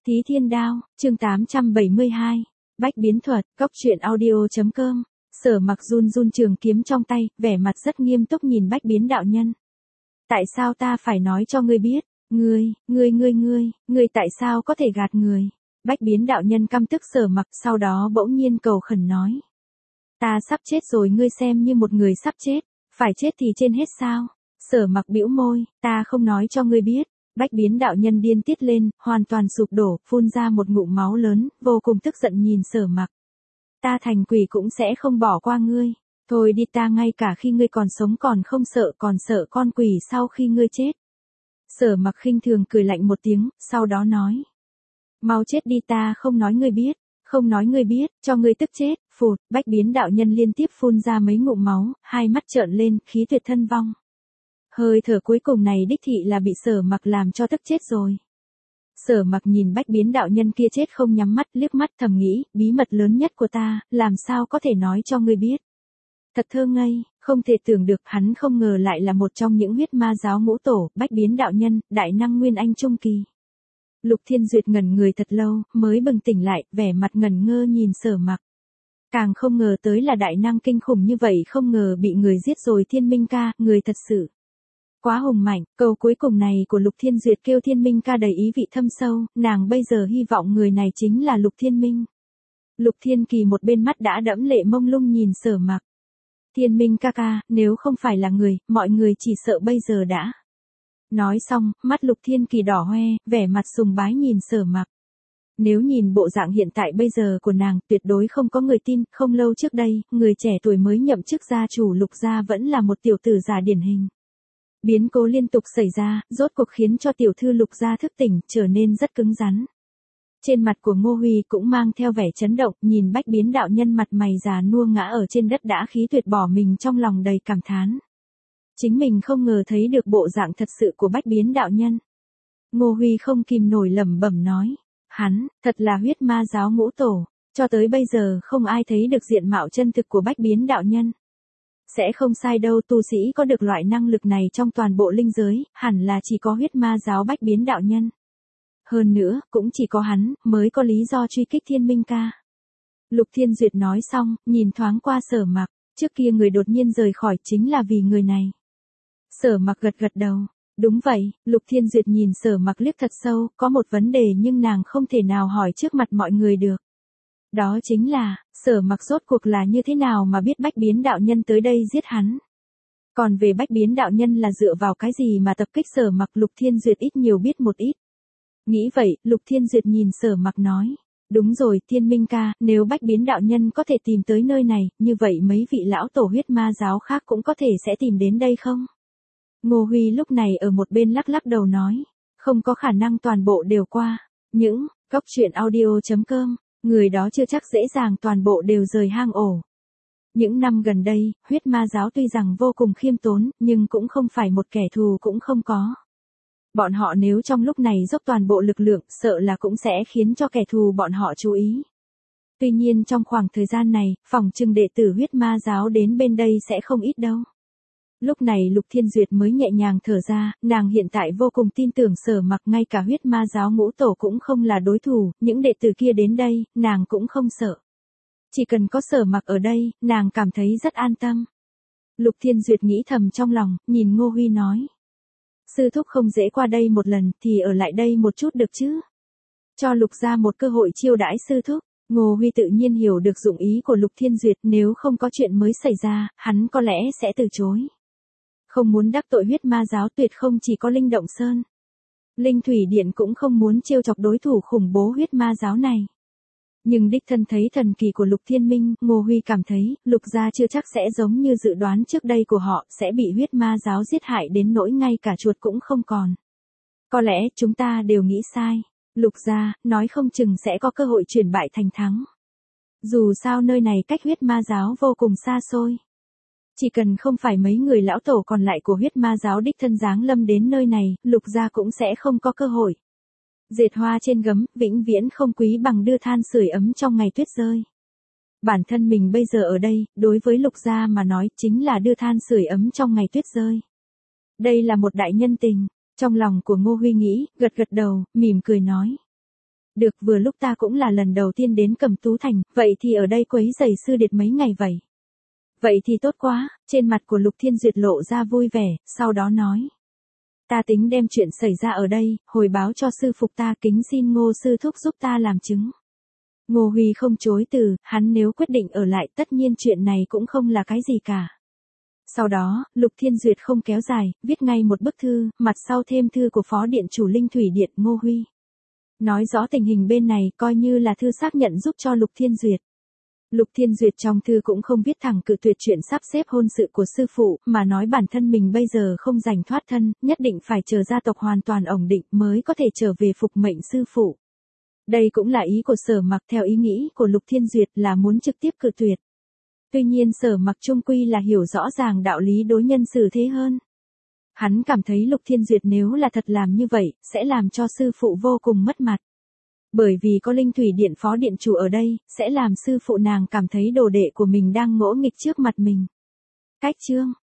Thí Thiên Đao, chương 872. Bách biến thuật, cóc truyện audio.com. Sở Mặc run run trường kiếm trong tay, vẻ mặt rất nghiêm túc nhìn Bách biến đạo nhân. Tại sao ta phải nói cho ngươi biết? Ngươi tại sao có thể gạt người? Bách biến đạo nhân căm tức Sở Mặc, sau đó bỗng nhiên cầu khẩn nói. Ta sắp chết rồi, ngươi xem như một người sắp chết, phải chết thì trên hết sao? Sở Mặc bĩu môi, ta không nói cho ngươi biết. Bách biến đạo nhân điên tiết lên, hoàn toàn sụp đổ, phun ra một ngụm máu lớn, vô cùng tức giận nhìn Sở Mặc. Ta thành quỷ cũng sẽ không bỏ qua ngươi. Thôi đi, ta ngay cả khi ngươi còn sống còn không sợ, còn sợ con quỷ sau khi ngươi chết. Sở Mặc khinh thường cười lạnh một tiếng, sau đó nói. Mau chết đi, ta không nói ngươi biết, không nói ngươi biết, cho ngươi tức chết. Phụt, bách biến đạo nhân liên tiếp phun ra mấy ngụm máu, hai mắt trợn lên, khí tuyệt thân vong. Hơi thở cuối cùng này đích thị là bị Sở Mặc làm cho tức chết rồi. Sở Mặc nhìn bách biến đạo nhân kia chết không nhắm mắt, liếc mắt thầm nghĩ, bí mật lớn nhất của ta, làm sao có thể nói cho ngươi biết. Thật thơ ngây, không thể tưởng được, hắn không ngờ lại là một trong những huyết ma giáo ngũ tổ, bách biến đạo nhân, đại năng nguyên anh trung kỳ. Lục Thiên Duyệt ngẩn người thật lâu, mới bừng tỉnh lại, vẻ mặt ngẩn ngơ nhìn Sở Mặc. Càng không ngờ tới là đại năng kinh khủng như vậy, không ngờ bị người giết rồi. Thiên Minh ca, người thật sự quá hùng mạnh. Câu cuối cùng này của Lục Thiên Duyệt kêu Thiên Minh ca đầy ý vị thâm sâu, nàng bây giờ hy vọng người này chính là Lục Thiên Minh. Lục Thiên Kỳ một bên mắt đã đẫm lệ mông lung nhìn Sở Mặc. Thiên Minh ca ca, nếu không phải là người, mọi người chỉ sợ bây giờ đã. Nói xong, mắt Lục Thiên Kỳ đỏ hoe, vẻ mặt sùng bái nhìn Sở Mặc. Nếu nhìn bộ dạng hiện tại bây giờ của nàng, tuyệt đối không có người tin. Không lâu trước đây, người trẻ tuổi mới nhậm chức gia chủ Lục gia vẫn là một tiểu tử già điển hình. Biến cố liên tục xảy ra, rốt cuộc khiến cho tiểu thư Lục gia thức tỉnh, trở nên rất cứng rắn. Trên mặt của Ngô Huy cũng mang theo vẻ chấn động, nhìn bách biến đạo nhân mặt mày già nua ngã ở trên đất đã khí tuyệt bỏ mình, trong lòng đầy cảm thán. Chính mình không ngờ thấy được bộ dạng thật sự của bách biến đạo nhân. Ngô Huy không kìm nổi lẩm bẩm nói, hắn, thật là huyết ma giáo ngũ tổ, cho tới bây giờ không ai thấy được diện mạo chân thực của bách biến đạo nhân. Sẽ không sai đâu, tu sĩ có được loại năng lực này trong toàn bộ linh giới, hẳn là chỉ có huyết ma giáo bách biến đạo nhân. Hơn nữa, cũng chỉ có hắn, mới có lý do truy kích Thiên Minh ca. Lục Thiên Duyệt nói xong, nhìn thoáng qua Sở Mặc, trước kia người đột nhiên rời khỏi chính là vì người này. Sở Mặc gật gật đầu. Đúng vậy, Lục Thiên Duyệt nhìn Sở Mặc liếc thật sâu, có một vấn đề nhưng nàng không thể nào hỏi trước mặt mọi người được. Đó chính là, Sở Mặc rốt cuộc là như thế nào mà biết bách biến đạo nhân tới đây giết hắn. Còn về bách biến đạo nhân là dựa vào cái gì mà tập kích Sở Mặc, Lục Thiên Duyệt ít nhiều biết một ít. Nghĩ vậy, Lục Thiên Duyệt nhìn Sở Mặc nói. Đúng rồi, Thiên Minh ca, nếu bách biến đạo nhân có thể tìm tới nơi này, như vậy mấy vị lão tổ huyết ma giáo khác cũng có thể sẽ tìm đến đây không? Ngô Huy lúc này ở một bên lắc lắc đầu nói. Không có khả năng toàn bộ đều qua. Những, cóc truyện audio.com, người đó chưa chắc dễ dàng toàn bộ đều rời hang ổ. Những năm gần đây, huyết ma giáo tuy rằng vô cùng khiêm tốn, nhưng cũng không phải một kẻ thù cũng không có. Bọn họ nếu trong lúc này dốc toàn bộ lực lượng, sợ là cũng sẽ khiến cho kẻ thù bọn họ chú ý. Tuy nhiên trong khoảng thời gian này, phỏng chừng đệ tử huyết ma giáo đến bên đây sẽ không ít đâu. Lúc này Lục Thiên Duyệt mới nhẹ nhàng thở ra, nàng hiện tại vô cùng tin tưởng Sở Mặc, ngay cả huyết ma giáo ngũ tổ cũng không là đối thủ, những đệ tử kia đến đây, nàng cũng không sợ. Chỉ cần có Sở Mặc ở đây, nàng cảm thấy rất an tâm. Lục Thiên Duyệt nghĩ thầm trong lòng, nhìn Ngô Huy nói. Sư thúc không dễ qua đây một lần, thì ở lại đây một chút được chứ? Cho Lục gia một cơ hội chiêu đãi sư thúc. Ngô Huy tự nhiên hiểu được dụng ý của Lục Thiên Duyệt, nếu không có chuyện mới xảy ra, hắn có lẽ sẽ từ chối. Không muốn đắc tội huyết ma giáo, tuyệt không chỉ có Linh Động Sơn. Linh Thủy Điện cũng không muốn trêu chọc đối thủ khủng bố huyết ma giáo này. Nhưng đích thân thấy thần kỳ của Lục Thiên Minh, Ngô Huy cảm thấy, Lục gia chưa chắc sẽ giống như dự đoán trước đây của họ, sẽ bị huyết ma giáo giết hại đến nỗi ngay cả chuột cũng không còn. Có lẽ chúng ta đều nghĩ sai. Lục gia, nói không chừng sẽ có cơ hội chuyển bại thành thắng. Dù sao nơi này cách huyết ma giáo vô cùng xa xôi. Chỉ cần không phải mấy người lão tổ còn lại của huyết ma giáo đích thân giáng lâm đến nơi này, Lục gia cũng sẽ không có cơ hội. Dệt hoa trên gấm, vĩnh viễn không quý bằng đưa than sưởi ấm trong ngày tuyết rơi. Bản thân mình bây giờ ở đây, đối với Lục gia mà nói, chính là đưa than sưởi ấm trong ngày tuyết rơi. Đây là một đại nhân tình. Trong lòng của Ngô Huy nghĩ, gật gật đầu, mỉm cười nói. Được, vừa lúc ta cũng là lần đầu tiên đến Cẩm Tú Thành, vậy thì ở đây quấy rầy sư điệt mấy ngày vậy. Vậy thì tốt quá, trên mặt của Lục Thiên Duyệt lộ ra vui vẻ, sau đó nói. Ta tính đem chuyện xảy ra ở đây, hồi báo cho sư phục ta, kính xin Ngô sư thúc giúp ta làm chứng. Ngô Huy không chối từ, hắn nếu quyết định ở lại tất nhiên chuyện này cũng không là cái gì cả. Sau đó, Lục Thiên Duyệt không kéo dài, viết ngay một bức thư, mặt sau thêm thư của Phó Điện chủ Linh Thủy Điện Ngô Huy. Nói rõ tình hình bên này coi như là thư xác nhận giúp cho Lục Thiên Duyệt. Lục Thiên Duyệt trong thư cũng không viết thẳng cự tuyệt chuyện sắp xếp hôn sự của sư phụ, mà nói bản thân mình bây giờ không rảnh thoát thân, nhất định phải chờ gia tộc hoàn toàn ổn định mới có thể trở về phục mệnh sư phụ. Đây cũng là ý của Sở Mặc, theo ý nghĩ của Lục Thiên Duyệt là muốn trực tiếp cự tuyệt. Tuy nhiên Sở Mặc chung quy là hiểu rõ ràng đạo lý đối nhân xử thế hơn. Hắn cảm thấy Lục Thiên Duyệt nếu là thật làm như vậy, sẽ làm cho sư phụ vô cùng mất mặt. Bởi vì có Linh Thủy Điện Phó Điện chủ ở đây, sẽ làm sư phụ nàng cảm thấy đồ đệ của mình đang ngỗ nghịch trước mặt mình. Cách chương